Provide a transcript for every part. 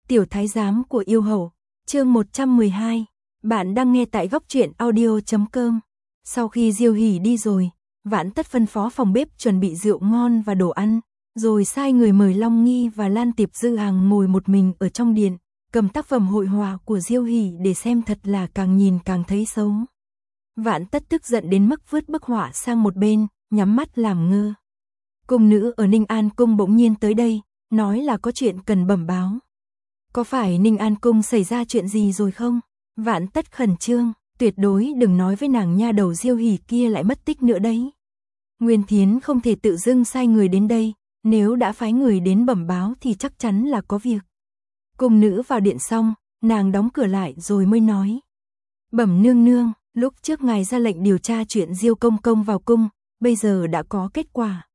Tiểu thái giám của yêu hầu, chương 112. Bạn đang nghe tại góc truyện audio.com. Sau khi Diêu Hỉ đi rồi, Vãn Tất phân phó phòng bếp chuẩn bị rượu ngon và đồ ăn, rồi sai người mời Long Nghi và Lan Tiệp Dư Hàng ngồi một mình ở trong điện, cầm tác phẩm hội họa của Diêu Hỉ để xem, thật là càng nhìn càng thấy xấu. Vãn Tất tức giận đến mức vứt bức họa sang một bên, nhắm mắt làm ngơ. Cung nữ ở Ninh An Cung bỗng nhiên tới đây, nói là có chuyện cần bẩm báo. Có phải Ninh An Cung xảy ra chuyện gì rồi không? Vãn Tất khẩn trương, tuyệt đối đừng nói với nàng nha đầu Diêu Hỉ kia lại mất tích nữa đấy. Nguyên Thiến không thể tự dưng sai người đến đây, nếu đã phái người đến bẩm báo thì chắc chắn là có việc. Cung nữ vào điện xong, nàng đóng cửa lại rồi mới nói. Bẩm nương nương, lúc trước ngài ra lệnh điều tra chuyện Diêu công công vào cung, bây giờ đã có kết quả.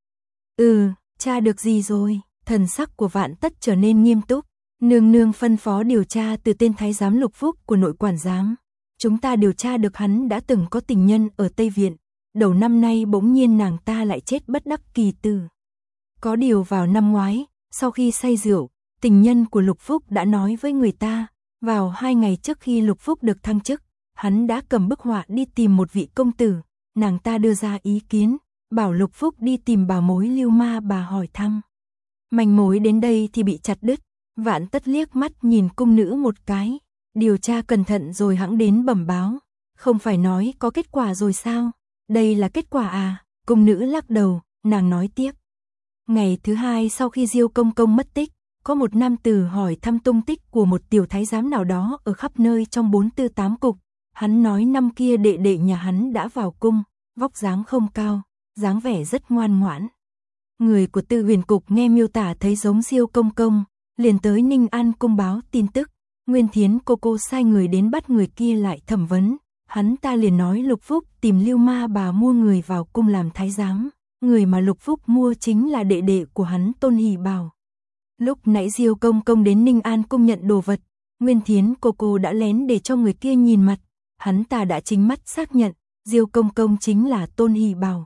Tra được gì rồi? Thần sắc của Vãn Tất trở nên nghiêm túc. Nương nương phân phó điều tra từ tên thái giám Lục Phúc của nội quản giám. Chúng ta điều tra được hắn đã từng có tình nhân ở Tây Viện. Đầu năm nay bỗng nhiên nàng ta lại chết bất đắc kỳ tử. Có điều vào năm ngoái, sau khi say rượu, tình nhân của Lục Phúc đã nói với người ta, vào 2 ngày trước khi Lục Phúc được thăng chức, hắn đã cầm bức họa đi tìm một vị công tử. Nàng ta đưa ra ý kiến, bảo Lục Phúc đi tìm bà mối Lưu Ma bà hỏi thăm. Manh mối đến đây thì bị chặt đứt. Vãn Tất liếc mắt nhìn cung nữ một cái, điều tra cẩn thận rồi hẵng đến bẩm báo. Không phải nói có kết quả rồi sao? Đây là kết quả à? Cung nữ lắc đầu, nàng nói tiếp. Ngày thứ 2 sau khi Diêu công công mất tích, có một nam tử hỏi thăm tung tích của một tiểu thái giám nào đó ở khắp nơi trong 448 cục. Hắn nói năm kia đệ đệ nhà hắn đã vào cung, vóc dáng không cao, dáng vẻ rất ngoan ngoãn. Người của Tư Huyền cục nghe miêu tả thấy giống Diêu công công, liền tới Ninh An Cung báo tin tức. Nguyên Thiến cô sai người đến bắt người kia lại thẩm vấn. Hắn ta liền nói Lục Phúc tìm Lưu Ma bà mua người vào cung làm thái giám. Người mà Lục Phúc mua chính là đệ đệ của hắn Tôn Hỷ Bảo. Lúc nãy Diêu công công đến Ninh An Cung nhận đồ vật, Nguyên Thiến cô đã lén để cho người kia nhìn mặt. Hắn ta đã chính mắt xác nhận Diêu công công chính là Tôn Hỷ Bảo.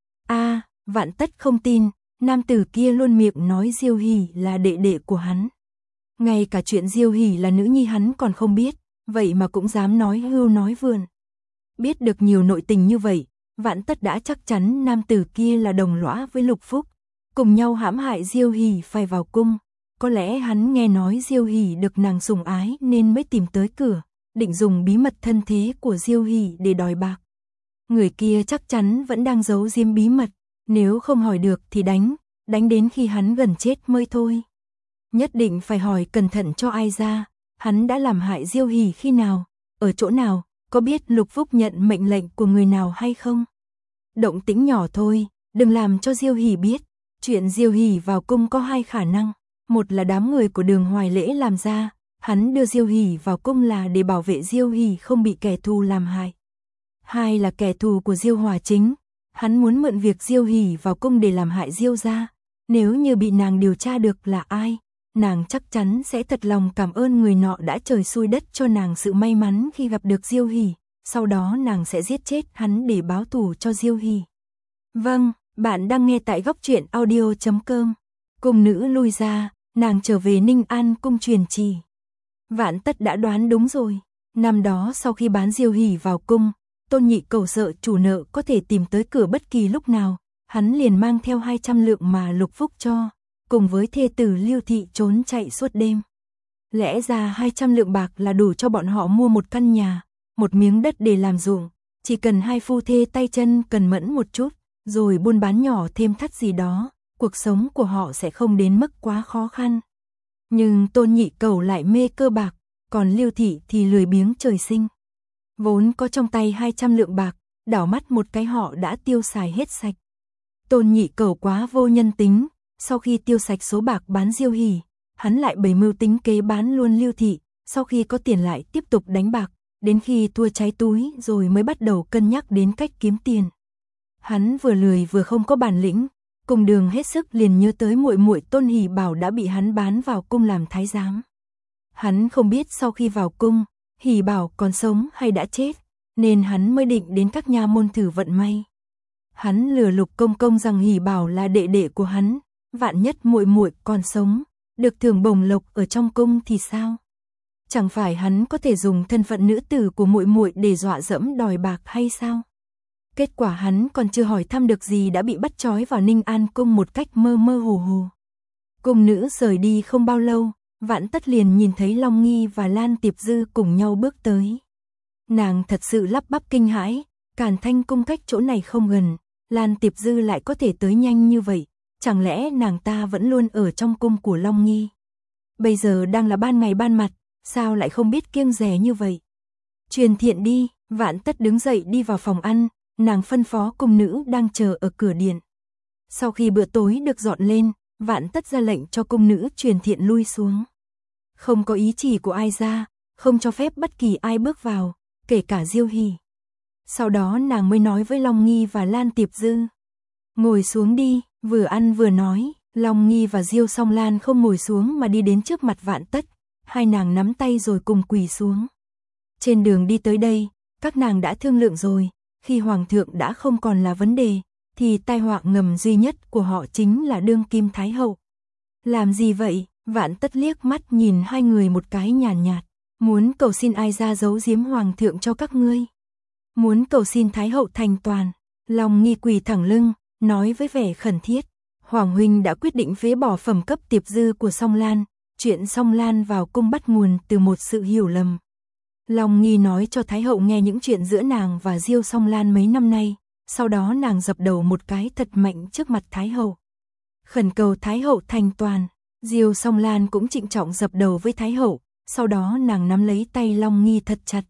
Vãn Tất không tin. Nam tử kia luôn miệng nói Diêu Hỉ là đệ đệ của hắn. Ngay cả chuyện Diêu Hỉ là nữ nhi hắn còn không biết, vậy mà cũng dám nói hưu nói vượn. Biết được nhiều nội tình như vậy, Vãn Tất đã chắc chắn nam tử kia là đồng lõa với Lục Phúc, cùng nhau hãm hại Diêu Hỉ phải vào cung. Có lẽ hắn nghe nói Diêu Hỉ được nàng sủng ái nên mới tìm tới cửa, định dùng bí mật thân thế của Diêu Hỉ để đòi bạc. Người kia chắc chắn vẫn đang giấu giếm bí mật. Nếu không hỏi được thì đánh đến khi hắn gần chết mới thôi. Nhất định phải hỏi cẩn thận cho ai ra, hắn đã làm hại Diêu Hỉ khi nào, ở chỗ nào, có biết Lục Phúc nhận mệnh lệnh của người nào hay không. Động tĩnh nhỏ thôi, đừng làm cho Diêu Hỉ biết. Chuyện Diêu Hỉ vào cung có 2 khả năng, một là đám người của Đường Hoài Lễ làm ra, hắn đưa Diêu Hỉ vào cung là để bảo vệ Diêu Hỉ không bị kẻ thù làm hại. 2 là kẻ thù của Diêu Hòa Chính. Hắn muốn mượn việc Diêu Hỉ vào cung để làm hại Diêu gia. Nếu như bị nàng điều tra được là ai, nàng chắc chắn sẽ thật lòng cảm ơn người nọ đã trời xui đất cho nàng sự may mắn khi gặp được Diêu Hỉ. Sau đó nàng sẽ giết chết hắn để báo thù cho Diêu Hỉ. Vâng, bạn đang nghe tại góc truyện audio.com. Cung nữ lui ra, nàng trở về Ninh An Cung truyền chỉ. Vãn Tất đã đoán đúng rồi. Năm đó sau khi bán Diêu Hỉ vào cung, Tôn Nhị Cầu sợ chủ nợ có thể tìm tới cửa bất kỳ lúc nào, hắn liền mang theo 200 lượng mà Lục Phúc cho, cùng với thê tử Lưu Thị trốn chạy suốt đêm. Lẽ ra 200 lượng bạc là đủ cho bọn họ mua một căn nhà, một miếng đất để làm ruộng, chỉ cần 2 phu thê tay chân cần mẫn một chút, rồi buôn bán nhỏ thêm thắt gì đó, cuộc sống của họ sẽ không đến mức quá khó khăn. Nhưng Tôn Nhị Cầu lại mê cơ bạc, còn Lưu Thị thì lười biếng trời sinh. Vốn có trong tay 200 lượng bạc, đảo mắt một cái họ đã tiêu xài hết sạch. Tôn Nhị Cầu quá vô nhân tính, sau khi tiêu sạch số bạc bán Diêu Hỉ, hắn lại bày mưu tính kế bán luôn Lưu Thị, sau khi có tiền lại tiếp tục đánh bạc, đến khi thua cháy túi rồi mới bắt đầu cân nhắc đến cách kiếm tiền. Hắn vừa lười vừa không có bản lĩnh, cùng đường hết sức liền nhớ tới muội muội Tôn Hỷ Bảo đã bị hắn bán vào cung làm thái giám. Hắn không biết sau khi vào cung, Hỷ Bảo còn sống hay đã chết, nên hắn mới định đến các nha môn thử vận may. Hắn lừa Lục công công rằng Hỷ Bảo là đệ đệ của hắn, vạn nhất muội muội còn sống, được thưởng bổng lộc ở trong cung thì sao? Chẳng phải hắn có thể dùng thân phận nữ tử của muội muội để dọa dẫm đòi bạc hay sao? Kết quả hắn còn chưa hỏi thăm được gì đã bị bắt trói vào Ninh An cung một cách mơ mơ hồ hồ. Cung nữ rời đi không bao lâu, Vãn Tất liền nhìn thấy Long Nghi và Lan Tiệp Dư cùng nhau bước tới. Nàng thật sự lắp bắp kinh hãi, Càn Thanh cung cách chỗ này không gần, Lan Tiệp Dư lại có thể tới nhanh như vậy, chẳng lẽ nàng ta vẫn luôn ở trong cung của Long Nghi? Bây giờ đang là ban ngày ban mặt, sao lại không biết kiêng dè như vậy? Truyền thiện đi, Vãn Tất đứng dậy đi vào phòng ăn, nàng phân phó cung nữ đang chờ ở cửa điện. Sau khi bữa tối được dọn lên, Vãn Tất ra lệnh cho cung nữ truyền thiện lui xuống. Không có ý chỉ của ai ra, không cho phép bất kỳ ai bước vào, kể cả Diêu Hỷ. Sau đó nàng mới nói với Long Nghi và Lan Tiệp Dư. Ngồi xuống đi, vừa ăn vừa nói. Long Nghi và Diêu Song Lan không ngồi xuống mà đi đến trước mặt Vãn Tất. Hai nàng nắm tay rồi cùng quỳ xuống. Trên đường đi tới đây, các nàng đã thương lượng rồi, khi Hoàng thượng đã không còn là vấn đề, thì tai họa ngầm duy nhất của họ chính là đương kim Thái hậu. Làm gì vậy? Vãn Tất liếc mắt nhìn hai người một cái nhàn nhạt. Muốn cầu xin ai ra giấu giếm Hoàng thượng cho các ngươi? Muốn cầu xin Thái hậu thành toàn. Long Nghi quỳ thẳng lưng, nói với vẻ khẩn thiết. Hoàng huynh đã quyết định phế bỏ phẩm cấp Tiệp Dư của Song Lan. Chuyện Song Lan vào cung bắt nguồn từ một sự hiểu lầm. Long Nghi nói cho Thái hậu nghe những chuyện giữa nàng và Diêu Song Lan mấy năm nay. Sau đó nàng dập đầu một cái thật mạnh trước mặt Thái hậu. Khẩn cầu Thái hậu thành toàn. Diêu Song Lan cũng trịnh trọng dập đầu với Thái hậu. Sau đó nàng nắm lấy tay Long Nghi thật chặt.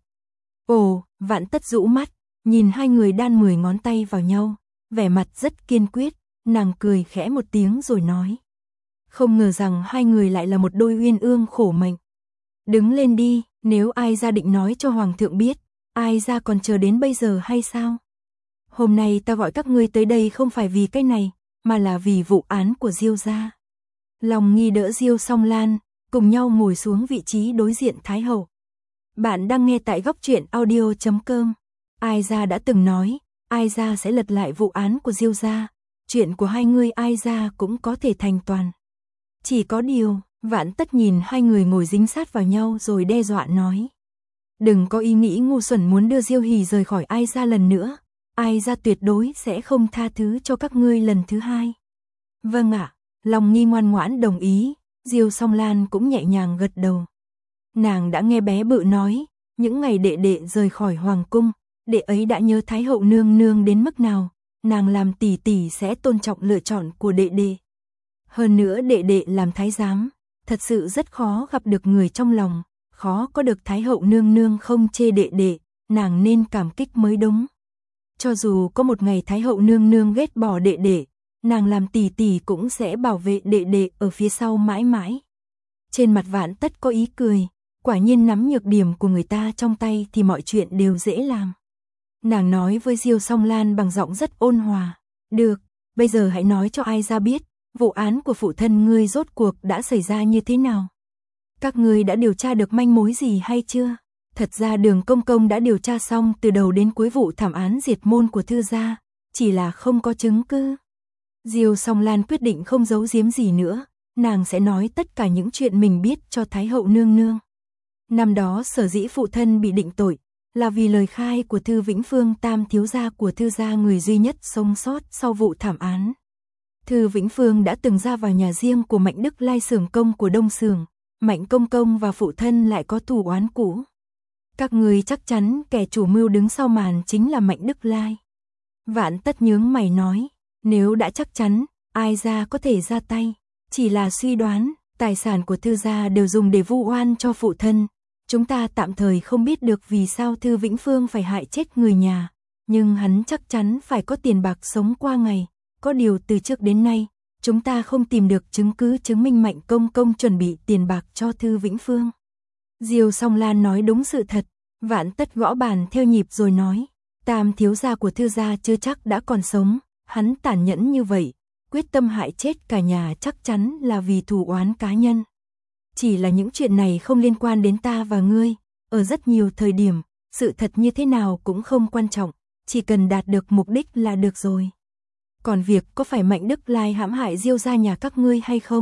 Ồ, Vãn Tất rũ mắt, nhìn hai người đan 10 ngón tay vào nhau, vẻ mặt rất kiên quyết, nàng cười khẽ một tiếng rồi nói. Không ngờ rằng hai người lại là một đôi uyên ương khổ mệnh. Đứng lên đi, nếu ai ra định nói cho Hoàng thượng biết, ai ra còn chờ đến bây giờ hay sao? Hôm nay ta gọi các ngươi tới đây không phải vì cái này, mà là vì vụ án của Diêu gia. Long Nghi đỡ Diêu Song Lan, cùng nhau ngồi xuống vị trí đối diện Thái hậu. Bạn đang nghe tại góc truyện audio.com. Ai ra đã từng nói, ai ra sẽ lật lại vụ án của Diêu gia, chuyện của hai người ai ra cũng có thể thành toàn. Chỉ có điều, Vãn Tất nhìn hai người ngồi dính sát vào nhau rồi đe dọa nói. Đừng có ý nghĩ ngu xuẩn muốn đưa Diêu Hỷ rời khỏi ai ra lần nữa, ai ra tuyệt đối sẽ không tha thứ cho các ngươi lần thứ hai. Vâng ạ, Long Nghi ngoan ngoãn đồng ý, Diêu Song Lan cũng nhẹ nhàng gật đầu. Nàng đã nghe bé Bự nói, những ngày đệ đệ rời khỏi hoàng cung, đệ ấy đã nhớ Thái hậu nương nương đến mức nào, nàng làm tỷ tỷ sẽ tôn trọng lựa chọn của đệ đệ. Hơn nữa đệ đệ làm thái giám, thật sự rất khó gặp được người trong lòng, khó có được Thái hậu nương nương không chê đệ đệ, nàng nên cảm kích mới đúng. Cho dù có một ngày Thái hậu nương nương ghét bỏ đệ đệ, nàng làm tỷ tỷ cũng sẽ bảo vệ đệ đệ ở phía sau mãi mãi. Trên mặt Vãn Tất có ý cười, quả nhiên nắm nhược điểm của người ta trong tay thì mọi chuyện đều dễ làm. Nàng nói với Diêu Song Lan bằng giọng rất ôn hòa. Được, bây giờ hãy nói cho ai ra biết, vụ án của phụ thân ngươi rốt cuộc đã xảy ra như thế nào? Các ngươi đã điều tra được manh mối gì hay chưa? Thật ra Đường công công đã điều tra xong từ đầu đến cuối vụ thảm án diệt môn của Thư gia, chỉ là không có chứng cứ. Diêu Song Lan quyết định không giấu giếm gì nữa, nàng sẽ nói tất cả những chuyện mình biết cho Thái hậu nương nương. Năm đó sở dĩ phụ thân bị định tội, là vì lời khai của Thư Vĩnh Phương tam thiếu gia của Thư gia người duy nhất sống sót sau vụ thảm án. Thư Vĩnh Phương đã từng ra vào nhà riêng của Mạnh Đức Lai xưởng công của Đông Xưởng, Mạnh công công và phụ thân lại có thù oán cũ. Các người chắc chắn kẻ chủ mưu đứng sau màn chính là Mạnh Đức Lai. Vãn Tất nhướng mày nói, nếu đã chắc chắn, ai ra có thể ra tay, chỉ là suy đoán, tài sản của Thư gia đều dùng để vu oan cho phụ thân. Chúng ta tạm thời không biết được vì sao Thư Vĩnh Phương phải hại chết người nhà, nhưng hắn chắc chắn phải có tiền bạc sống qua ngày. Có điều từ trước đến nay, chúng ta không tìm được chứng cứ chứng minh Mạnh công công chuẩn bị tiền bạc cho Thư Vĩnh Phương. Diêu Song Lan nói đúng sự thật, Vãn Tất gõ bàn theo nhịp rồi nói, tam thiếu gia của Thư gia chưa chắc đã còn sống, hắn tàn nhẫn như vậy, quyết tâm hại chết cả nhà chắc chắn là vì thù oán cá nhân. Chỉ là những chuyện này không liên quan đến ta và ngươi, ở rất nhiều thời điểm, sự thật như thế nào cũng không quan trọng, chỉ cần đạt được mục đích là được rồi. Còn việc có phải Mạnh Đức Lai hãm hại Diêu gia nhà các ngươi hay không,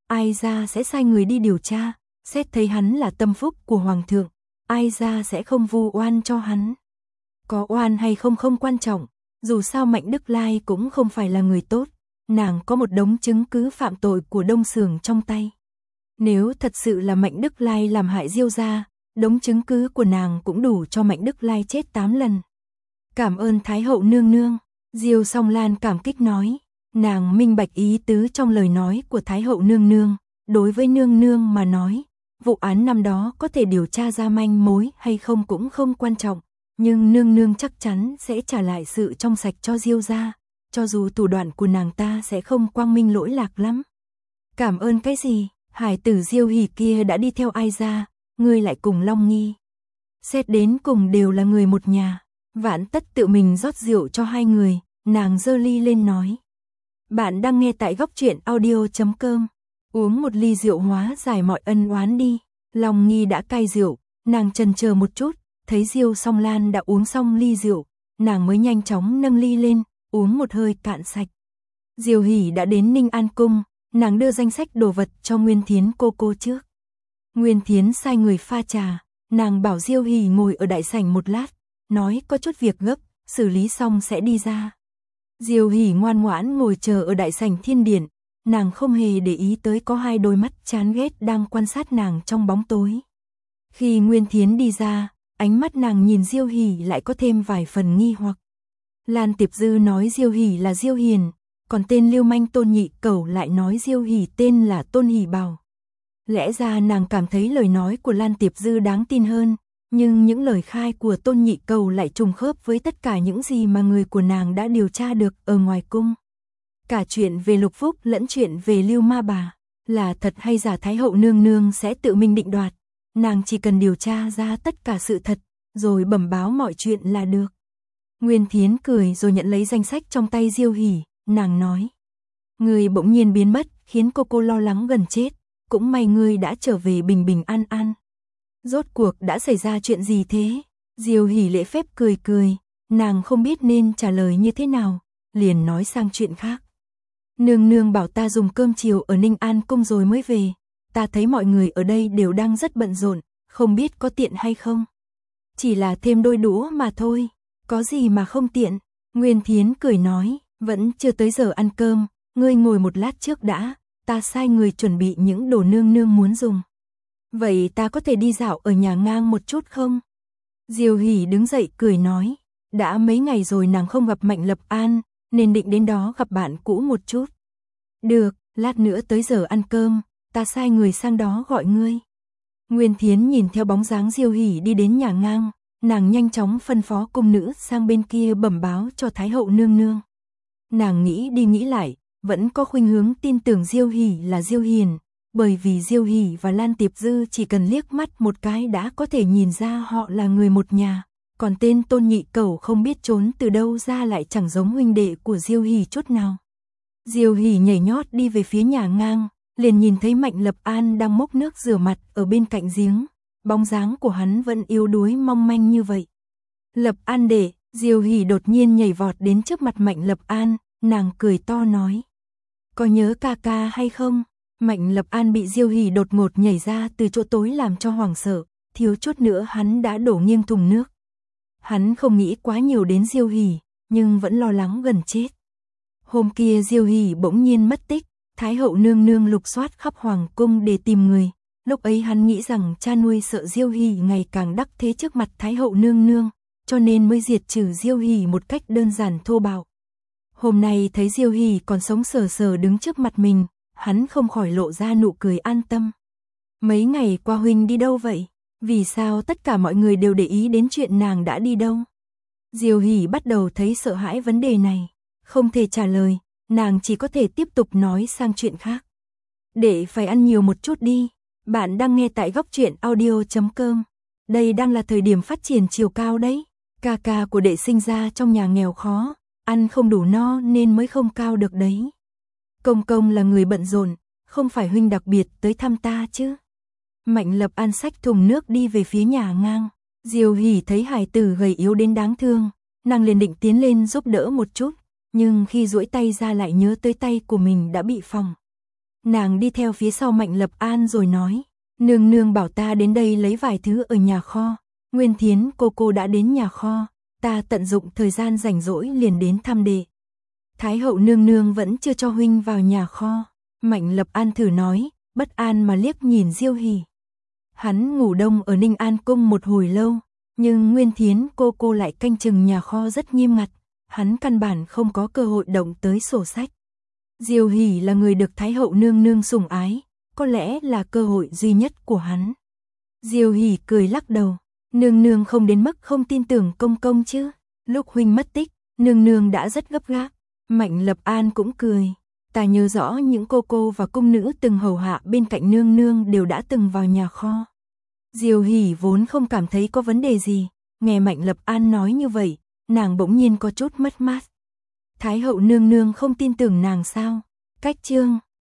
ai ra sẽ sai người đi điều tra, xét thấy hắn là tâm phúc của hoàng thượng, ai ra sẽ không vu oan cho hắn. Có oan hay không không quan trọng, dù sao Mạnh Đức Lai cũng không phải là người tốt, nàng có một đống chứng cứ phạm tội của Đông Sưởng trong tay. Nếu thật sự là Mạnh Đức Lai làm hại Diêu gia, đống chứng cứ của nàng cũng đủ cho Mạnh Đức Lai chết 8 lần. Cảm ơn Thái hậu nương nương, Diêu Song Lan cảm kích nói, nàng minh bạch ý tứ trong lời nói của Thái hậu nương nương, đối với nương nương mà nói, vụ án năm đó có thể điều tra ra manh mối hay không cũng không quan trọng, nhưng nương nương chắc chắn sẽ trả lại sự trong sạch cho Diêu gia, cho dù thủ đoạn của nàng ta sẽ không quang minh lỗi lạc lắm. Cảm ơn cái gì, hải tử Diêu Hỉ kia đã đi theo ai ra, ngươi lại cùng Long Nghi. Xét đến cùng đều là người một nhà, Vãn Tất tự mình rót rượu cho hai người, nàng giơ ly lên nói. Bạn đang nghe tại góc truyện audio.com, uống một ly rượu hóa giải mọi ân oán đi. Long Nghi đã cai rượu, nàng chần chờ một chút, thấy Diêu Song Lan đã uống xong ly rượu, nàng mới nhanh chóng nâng ly lên, uống một hơi cạn sạch. Diêu Hỉ đã đến Ninh An Cung, nàng đưa danh sách đồ vật cho Nguyên Thiến cô trước. Nguyên Thiến sai người pha trà, nàng bảo Diêu Hỉ ngồi ở đại sảnh một lát, nói có chút việc gấp, xử lý xong sẽ đi ra. Diêu Hỉ ngoan ngoãn ngồi chờ ở đại sảnh Thiên Điện, nàng không hề để ý tới có hai đôi mắt chán ghét đang quan sát nàng trong bóng tối. Khi Nguyên Thiến đi ra, ánh mắt nàng nhìn Diêu Hỉ lại có thêm vài phần nghi hoặc. Lan Tiệp Dư nói Diêu Hỉ là Diêu Hiền, còn tên lưu manh Tôn Nhị Cẩu lại nói Diêu Hỉ tên là Tôn Hỉ Bảo. Lẽ ra nàng cảm thấy lời nói của Lan Tiệp Dư đáng tin hơn, nhưng những lời khai của Tôn Nhị Cẩu lại trùng khớp với tất cả những gì mà người của nàng đã điều tra được ở ngoài cung. Cả chuyện về Lục Phúc lẫn chuyện về Lưu Ma Bà, là thật hay giả Thái hậu nương nương sẽ tự mình định đoạt, nàng chỉ cần điều tra ra tất cả sự thật, rồi bẩm báo mọi chuyện là được. Nguyên Thiến cười rồi nhận lấy danh sách trong tay Diêu Hỉ, nàng nói. Người bỗng nhiên biến mất, khiến cô lo lắng gần chết, cũng may ngươi đã trở về bình bình an an. Rốt cuộc đã xảy ra chuyện gì thế? Diêu Hỉ lễ phép cười, nàng không biết nên trả lời như thế nào, liền nói sang chuyện khác. Nương nương bảo ta dùng cơm chiều ở Ninh An Cung rồi mới về, ta thấy mọi người ở đây đều đang rất bận rộn, không biết có tiện hay không. Chỉ là thêm đôi đũa mà thôi, có gì mà không tiện. Nguyên Thiến cười nói, vẫn chưa tới giờ ăn cơm, ngươi ngồi một lát trước đã, ta sai người chuẩn bị những đồ nương nương muốn dùng. Vậy ta có thể đi dạo ở nhà ngang một chút không? Diêu Hỉ đứng dậy cười nói, đã mấy ngày rồi nàng không gặp Mạnh Lập An, nên định đến đó gặp bạn cũ một chút. Được, lát nữa tới giờ ăn cơm, ta sai người sang đó gọi ngươi. Nguyên Thiến nhìn theo bóng dáng Diêu Hỉ đi đến nhà ngang, nàng nhanh chóng phân phó cung nữ sang bên kia bẩm báo cho Thái hậu nương nương. Nàng nghĩ đi nghĩ lại, vẫn có khuynh hướng tin tưởng Diêu Hỉ là Diêu Hiền, bởi vì Diêu Hỉ và Lan Tiệp Dư chỉ cần liếc mắt một cái đã có thể nhìn ra họ là người một nhà, còn tên Tôn Nhị Cẩu không biết trốn từ đâu ra lại chẳng giống huynh đệ của Diêu Hỉ chút nào. Diêu Hỉ nhảy nhót đi về phía nhà ngang, liền nhìn thấy Mạnh Lập An đang múc nước rửa mặt ở bên cạnh giếng, bóng dáng của hắn vẫn yếu đuối mong manh như vậy. Lập An đệ, Diêu Hỉ đột nhiên nhảy vọt đến trước mặt Mạnh Lập An, nàng cười to nói. Có nhớ ca ca hay không? Mạnh Lập An bị Diêu Hỉ đột ngột nhảy ra từ chỗ tối làm cho hoảng sợ, thiếu chút nữa hắn đã đổ nghiêng thùng nước. Hắn không nghĩ quá nhiều đến Diêu Hỉ, nhưng vẫn lo lắng gần chết. Hôm kia Diêu Hỉ bỗng nhiên mất tích, Thái hậu nương nương lục soát khắp hoàng cung để tìm người. Lúc ấy hắn nghĩ rằng cha nuôi sợ Diêu Hỉ ngày càng đắc thế trước mặt Thái hậu nương nương, cho nên mới diệt trừ Diêu Hỉ một cách đơn giản thô bạo. Hôm nay thấy Diêu Hỉ còn sống sờ sờ đứng trước mặt mình, hắn không khỏi lộ ra nụ cười an tâm. Mấy ngày qua huynh đi đâu vậy? Vì sao tất cả mọi người đều để ý đến chuyện nàng đã đi đâu? Diêu Hỉ bắt đầu thấy sợ hãi vấn đề này, không thể trả lời, nàng chỉ có thể tiếp tục nói sang chuyện khác. Để phải ăn nhiều một chút đi, bạn đang nghe tại góc truyện audio.com. Đây đang là thời điểm phát triển chiều cao đấy, ca ca của đệ sinh ra trong nhà nghèo khó, ăn không đủ no nên mới không cao được đấy. Công công là người bận rộn, không phải huynh đặc biệt tới thăm ta chứ. Mạnh Lập An xách thùng nước đi về phía nhà ngang. Diêu Hỉ thấy hài tử gầy yếu đến đáng thương, nàng liền định tiến lên giúp đỡ một chút, nhưng khi duỗi tay ra lại nhớ tới tay của mình đã bị phỏng. Nàng đi theo phía sau Mạnh Lập An rồi nói, nương nương bảo ta đến đây lấy vài thứ ở nhà kho. Nguyên Thiến cô đã đến nhà kho, ta tận dụng thời gian rảnh rỗi liền đến thăm đệ. Thái hậu nương nương vẫn chưa cho huynh vào nhà kho. Mạnh Lập An thử nói, bất an mà liếc nhìn Diêu Hỉ. Hắn ngủ đông ở Ninh An cung một hồi lâu, nhưng Nguyên Thiến cô lại canh chừng nhà kho rất nghiêm ngặt, hắn căn bản không có cơ hội động tới sổ sách. Diêu Hỉ là người được Thái hậu nương nương sủng ái, có lẽ là cơ hội duy nhất của hắn. Diêu Hỉ cười lắc đầu, nương nương không đến mức không tin tưởng công công chứ. Lúc huynh mất tích, nương nương đã rất gấp gáp. Mạnh Lập An cũng cười, ta nhớ rõ những cô và cung nữ từng hầu hạ bên cạnh nương nương đều đã từng vào nhà kho. Diêu Hỉ vốn không cảm thấy có vấn đề gì, nghe Mạnh Lập An nói như vậy, nàng bỗng nhiên có chút mất mát. Thái hậu nương nương không tin tưởng nàng sao? Cách chương